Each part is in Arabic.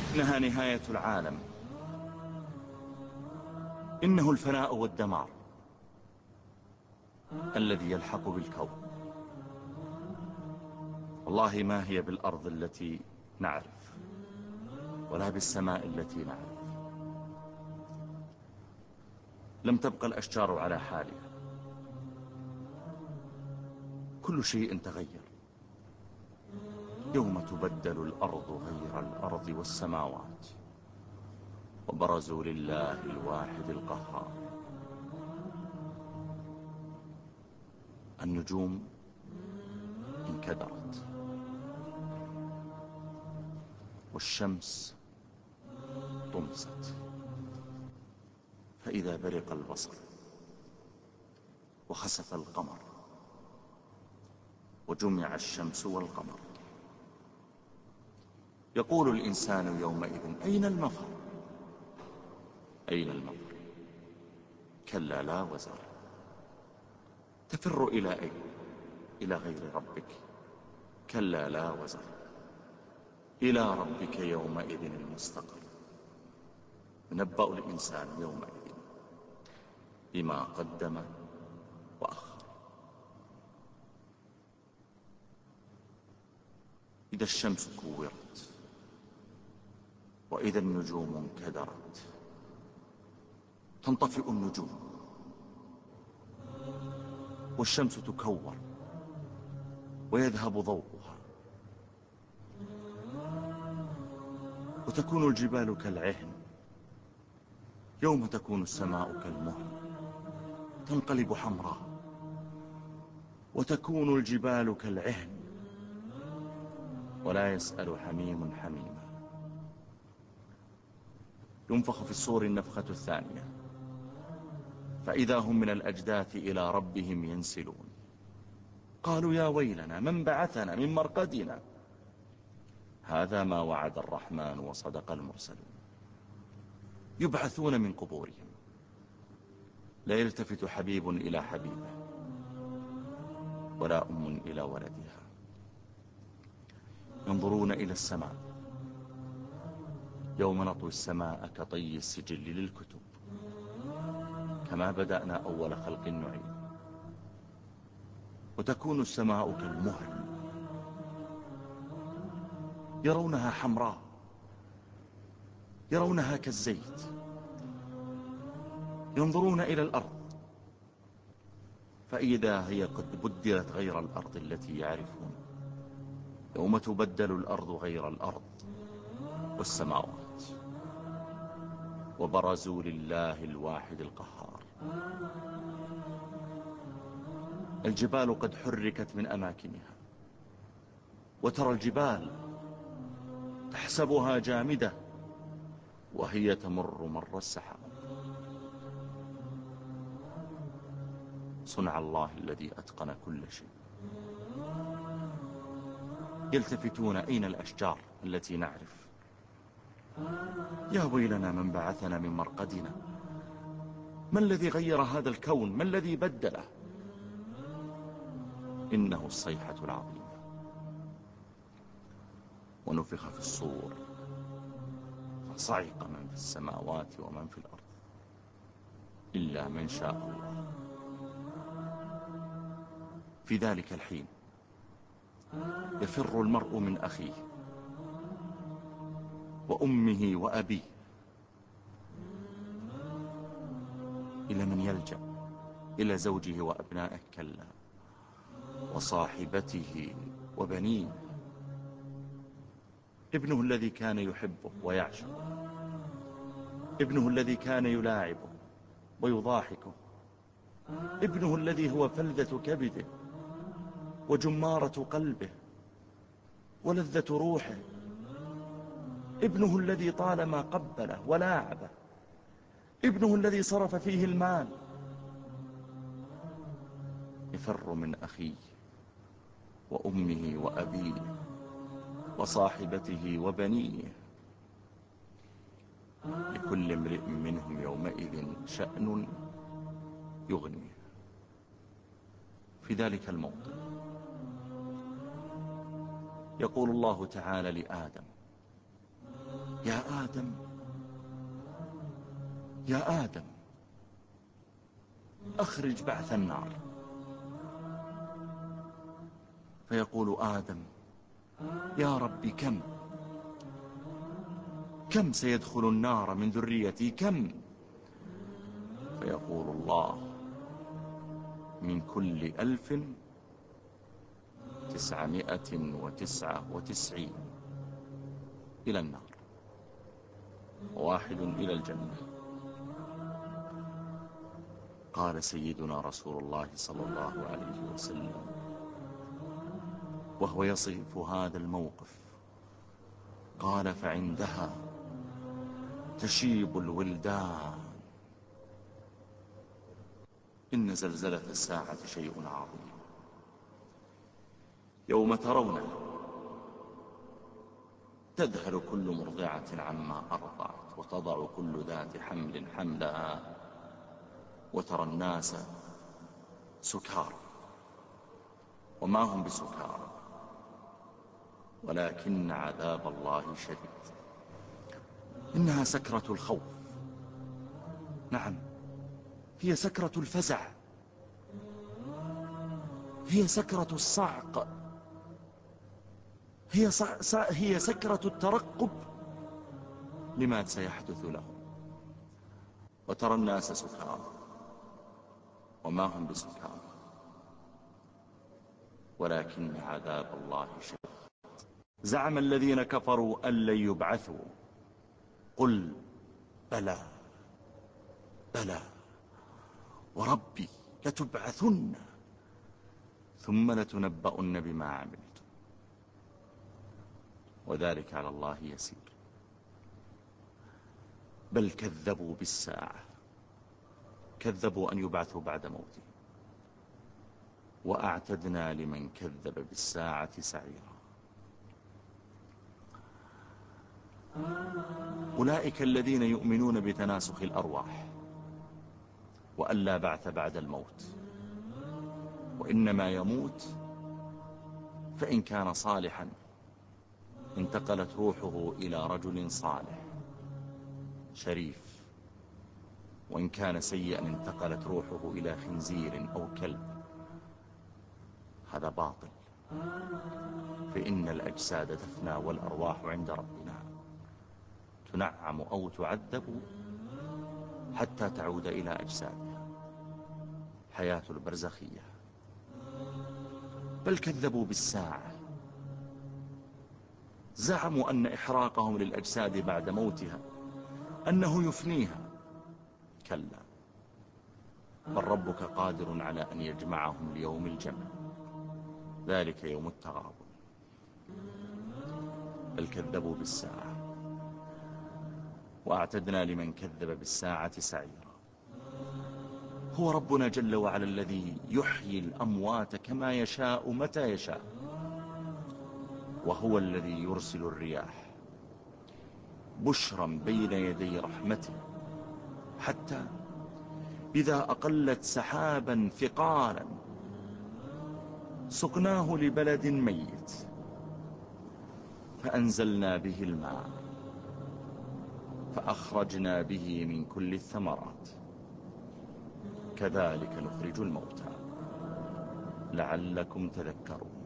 إنها نهاية العالم، إنه الفناء والدمار الذي يلحق بالكون. والله ما هي بالأرض التي نعرف ولا بالسماء التي نعرف. لم تبقى الأشجار على حالها، كل شيء تغير. يوم تبدل الأرض غير الأرض والسماوات، وبرزوا لله الواحد القهار. النجوم انكدرت، والشمس طمست، فإذا برق البصر وخسف القمر وجمع الشمس والقمر. يقول الإنسان يومئذ أين المفر؟ أين المفر؟ كلا لا وزر. تفر إلى أين؟ إلى غير ربك. كلا لا وزر. إلى ربك يومئذ المستقر. ينبأ الإنسان يومئذ بما قدم وأخر. إذا الشمس كورت، وإذا النجوم انكدرت. تنطفئ النجوم والشمس تكور ويذهب ضوءها، وتكون الجبال كالعهن. يوم تكون السماء كالمهل تنقلب حمراء، وتكون الجبال كالعهن ولا يسأل حميم حميما. ينفخ في الصور النفخة الثانية، فإذا هم من الأجداث إلى ربهم ينسلون. قالوا يا ويلنا من بعثنا من مرقدنا. هذا ما وعد الرحمن وصدق المرسلون. يبعثون من قبورهم، لا يلتفت حبيب إلى حبيبه، ولا أم إلى ولدها. ينظرون إلى السماء يوم نطوي السماء كطي السجل للكتب. كما بدأنا أول خلق نعيد. وتكون السماء كالمهل، يرونها حمراء، يرونها كالزيت. ينظرون إلى الأرض فإذا هي قد بدلت غير الأرض التي يعرفون. يوم تبدل الأرض غير الأرض والسماوات، وبرزوا لله الواحد القهار. الجبال قد حركت من أماكنها، وترى الجبال تحسبها جامدة وهي تمر مر السحاب. صنع الله الذي أتقن كل شيء. يلتفتون أين الأشجار التي نعرف. يا ويلنا من بعثنا من مرقدنا. ما الذي غير هذا الكون؟ ما الذي بدله؟ إنه الصيحة العظيمة. ونفخ في الصور فصعق من في السماوات ومن في الأرض إلا من شاء الله. في ذلك الحين يفر المرء من أخيه وأمه وأبيه. إلى من يلجأ؟ إلى زوجه وأبنائه؟ كلا، وصاحبته وبنيه. ابنه الذي كان يحبه ويعشقه، ابنه الذي كان يلاعبه ويضاحكه، ابنه الذي هو فلذة كبده وجمارة قلبه ولذة روحه، ابنه الذي طالما قبله ولاعبه، ابنه الذي صرف فيه المال. يفر من أخيه وأمه وأبيه وصاحبته وبنيه. لكل امرئ منهم يومئذ شأن يغنيه. في ذلك الموطن يقول الله تعالى لآدم يا آدم يا آدم أخرج بعث النار. فيقول آدم يا رب كم سيدخل النار من ذريتي كم؟ فيقول الله من كل 1999 إلى النار، واحد إلى الجنة. قال سيدنا رسول الله صلى الله عليه وسلم وهو يصف هذا الموقف، قال فعندها تشيب الولدان. إن زلزلة الساعة شيء عظيم، يوم ترونه تذهل كل مرضعة عما أرضعت وتضع كل ذات حمل حملها، وترى الناس سكارى وما هم بسكارى ولكن عذاب الله شديد. إنها سكرة الخوف، نعم هي سكرة الفزع، هي سكرة الصعق، هي سكرة الترقب لما سيحدث لهم. وترى الناس سكارى وما هم بسكارى ولكن عذاب الله شديد. زعم الذين كفروا أن لن يبعثوا، قل بلى وربي لتبعثن ثم لتنبؤن بما عملتم وذلك على الله يسير. بل كذبوا بالساعة، كذبوا أن يبعثوا بعد موته، وأعتدنا لمن كذب بالساعة سعيرا. أولئك الذين يؤمنون بتناسخ الأرواح وأن لا بعث بعد الموت، وإنما يموت فإن كان صالحا انتقلت روحه إلى رجل صالح شريف، وإن كان سيئا انتقلت روحه إلى خنزير أو كلب. هذا باطل، فإن الأجساد تفنى والأرواح عند ربنا تنعم أو تعذب حتى تعود إلى أجسادها، حياة البرزخية. بل كذبوا بالساعة، زعموا أن إحراقهم للأجساد بعد موتها أنه يفنيها، كلا بل ربك قادر على أن يجمعهم ليوم الجمع، ذلك يوم التغابن. بل كذبوا بالساعة وأعتدنا لمن كذب بالساعة سعيرا. هو ربنا جل وعلا الذي يحيي الأموات كما يشاء متى يشاء، وهو الذي يرسل الرياح بشرا بين يدي رحمته، حتى إذا أقلت سحابا ثقالا سقناه لبلد ميت فأنزلنا به الماء فأخرجنا به من كل الثمرات كذلك نخرج الموتى لعلكم تذكرون.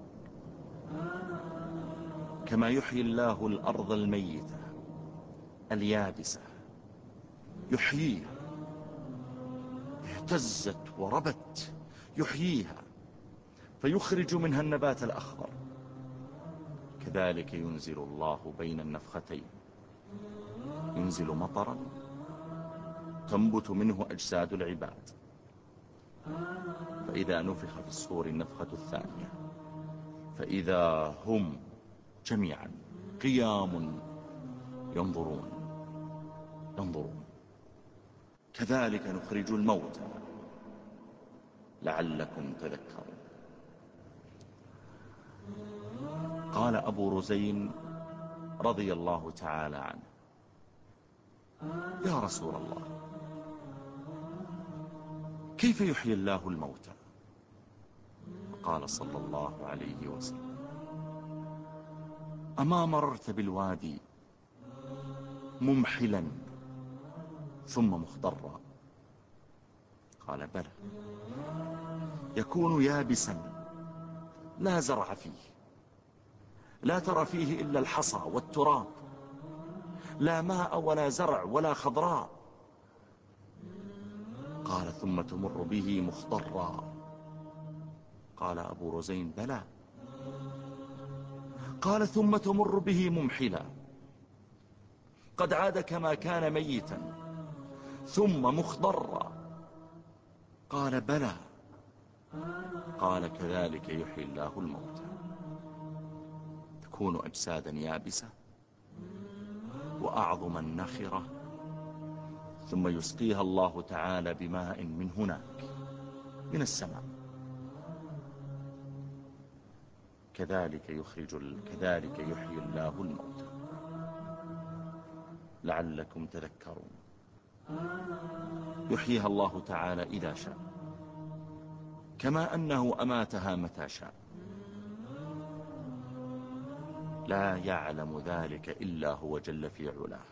كما يحيي الله الأرض الميتة اليابسة، يحييها، اهتزت وربت، يحييها فيخرج منها النبات الأخضر، كذلك ينزل الله بين النفختين، ينزل مطرا تنبت منه أجساد العباد. فإذا نفخ في الصور النفخة الثانية فإذا هم جميعا قيام ينظرون كذلك نخرج الموتى لعلكم تذكرون. قال أبو رزين رضي الله تعالى عنه يا رسول الله كيف يحيي الله الموتى؟ قال صلى الله عليه وسلم أما مررت بالوادي ممحلا ثم مخضرا؟ قال بلى، يكون يابسا لا زرع فيه، لا ترى فيه إلا الحصى والتراب، لا ماء ولا زرع ولا خضراء. قال ثم تمر به مخضرا؟ قال أبو رزين بلى. قال ثم تمر به ممحلا قد عاد كما كان ميتا ثم مخضرا؟ قال بلى. قال كذلك يحيي الله الموتى، تكون أجسادا يابسة وأعظما نخرة، ثم يسقيها الله تعالى بماء من هناك من السماء. كذلك يحيي الله الموتى لعلكم تذكرون. يحييها الله تعالى إذا شاء، كما أنه أماتها متى شاء، لا يعلم ذلك إلا هو جل في علاه.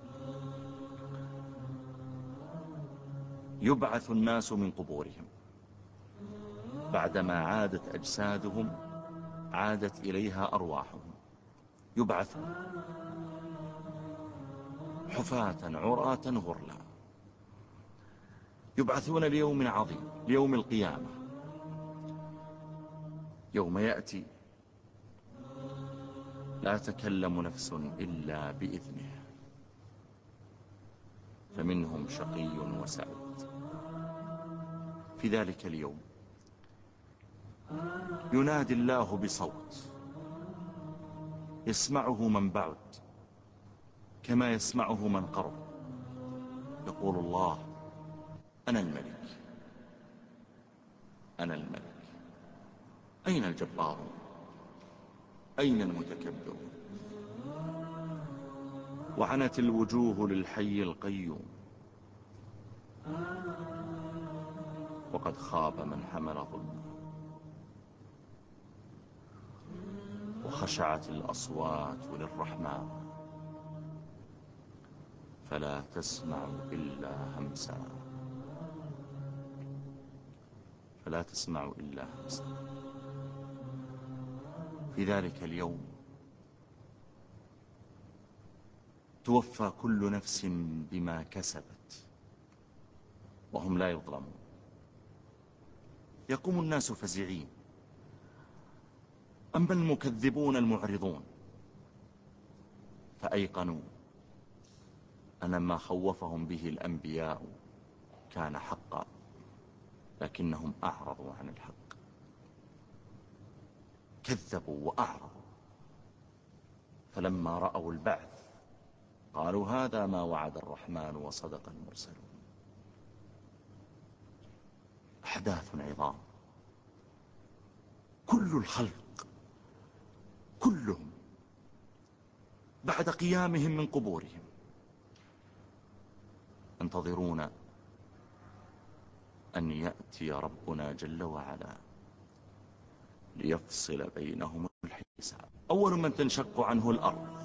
يبعث الناس من قبورهم بعدما عادت أجسادهم، عادت إليها أرواحهم، يبعثون حفاة عراة غرلا، يبعثون ليوم عظيم، ليوم القيامة، يوم يأتي لا تكلم نفس إلا بإذنه، فمنهم شقي وسعيد. في ذلك اليوم ينادي الله بصوت يسمعه من بعد كما يسمعه من قرب. يقول الله: أنا الملك، أنا الملك، أين الجبارون؟ أين المتكبرون؟ وعنت الوجوه للحي القيوم، وقد خاب من حمل ظلما، وخشعت الأصوات للرحمن فلا تسمع إلا همسا، فلا تسمع إلا همسا. في ذلك اليوم توفى كل نفس بما كسبت وهم لا يظلمون. يقوم الناس فزعين، أما المكذبون المعرضون فأيقنوا أن ما خوفهم به الأنبياء كان حقا، لكنهم أعرضوا عن الحق، كذبوا وأعرضوا. فلما رأوا البعث قالوا: هذا ما وعد الرحمن وصدق المرسلون. أحداث عظام، كل الخلق كلهم بعد قيامهم من قبورهم ينتظرون أن يأتي ربنا جل وعلا ليفصل بينهم الحساب. أول من تنشق عنه الأرض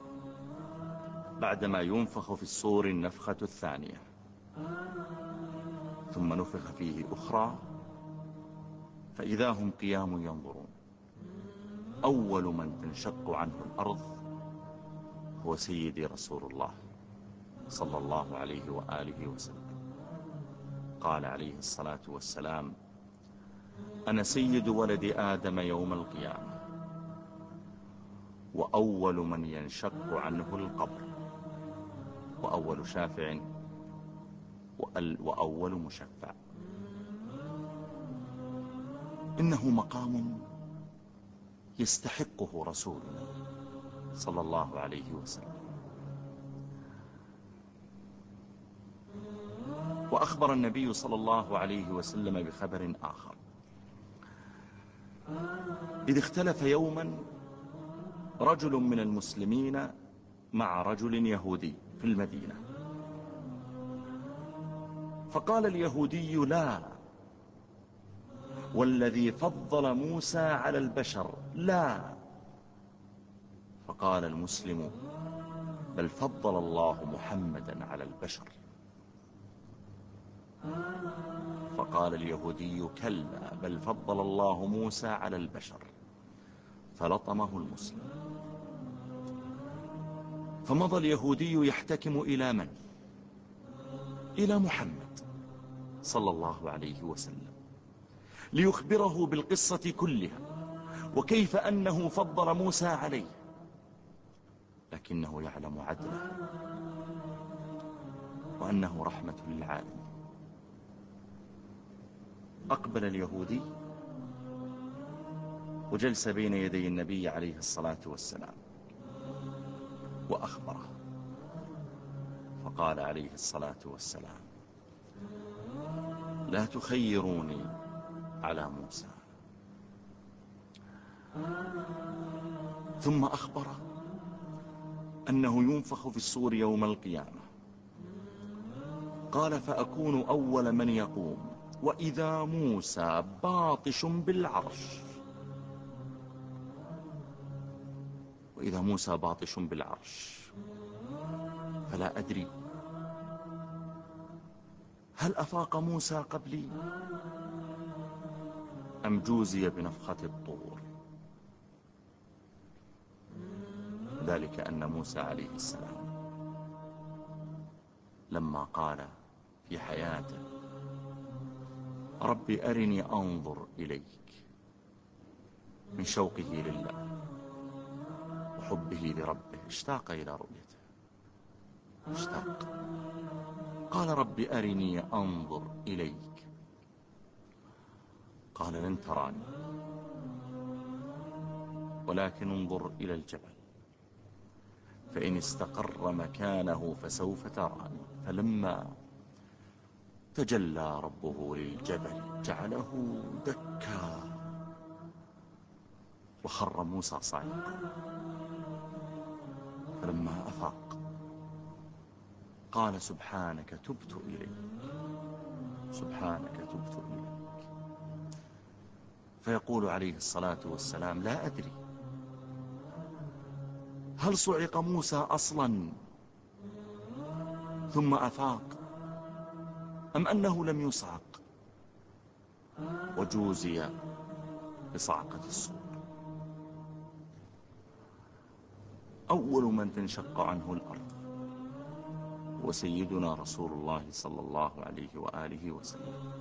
بعدما ينفخ في الصور النفخة الثانية، ثم نفخ فيه أخرى فإذا هم قيام ينظرون. أول من تنشق عنه الأرض هو سيدي رسول الله صلى الله عليه وآله وسلم. قال عليه الصلاة والسلام: أنا سيد ولد آدم يوم القيامة، وأول من ينشق عنه القبر، وأول شافع وأول مشفع. إنه مقام يستحقه رسولنا صلى الله عليه وسلم. وأخبر النبي صلى الله عليه وسلم بخبر آخر: إذ اختلف يوما رجل من المسلمين مع رجل يهودي في المدينة، فقال اليهودي: لا، والذي فضل موسى على البشر لا. فقال المسلم: بل فضل الله محمدا على البشر. فقال اليهودي كلا بل فضل الله موسى على البشر، فلطمه المسلم. فمضى اليهودي يحتكم إلى من؟ إلى محمد صلى الله عليه وسلم، ليخبره بالقصة كلها وكيف أنه فضل موسى عليه، لكنه يعلم عدله وأنه رحمة للعالم. أقبل اليهودي وجلس بين يدي النبي عليه الصلاة والسلام وأخبره، فقال عليه الصلاة والسلام: لا تخيروني على موسى. ثم أخبره أنه ينفخ في الصور يوم القيامة. قال: فأكون أول من يقوم وإذا موسى باطش بالعرش. وإذا موسى باطش بالعرش، فلا أدري هل أفاق موسى قبلي أم جوزي بنفخة الطور. ذلك أن موسى عليه السلام لما قال في حياته: رب أرني أنظر إليك، من شوقه لله وحبه لربه اشتاق إلى رؤيته، اشتاق. قال: رب أرني أنظر إليك. قال: لن تراني ولكن انظر إلى الجبل فإن استقر مكانه فسوف تراني. فلما تجلى ربه للجبل جعله دكا وخر موسى صعقا. فلما أفاق قال: سبحانك تبت إليك، سبحانك تبت إليك. فيقول عليه الصلاة والسلام: لا أدري هل صعق موسى أصلا ثم أفاق أم أنه لم يصعق وجوزي بصعقة الصور. أول من تنشق عنه الأرض هو سيدنا رسول الله صلى الله عليه وآله وسلم.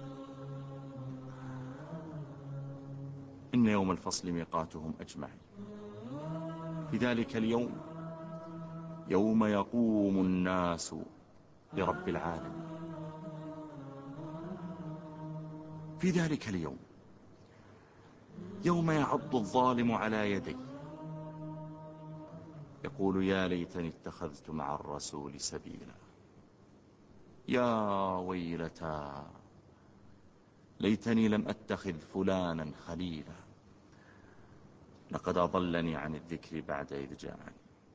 إن يوم الفصل ميقاتهم أجمعين. في ذلك اليوم يوم يقوم الناس لرب العالمين. في ذلك اليوم يوم يعض الظالم على يديه يقول: يا ليتني اتخذت مع الرسول سبيلا، يا ويلتى ليتني لم أتخذ فلانا خليلا، لقد أضلني عن الذكر بعد إذ جاءني،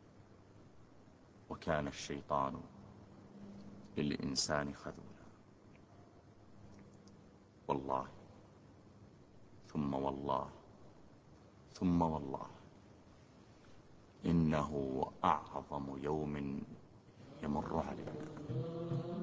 وكان الشيطان للإنسان خذولا. والله ثم والله ثم والله إنه أعظم يوم يمر علينا.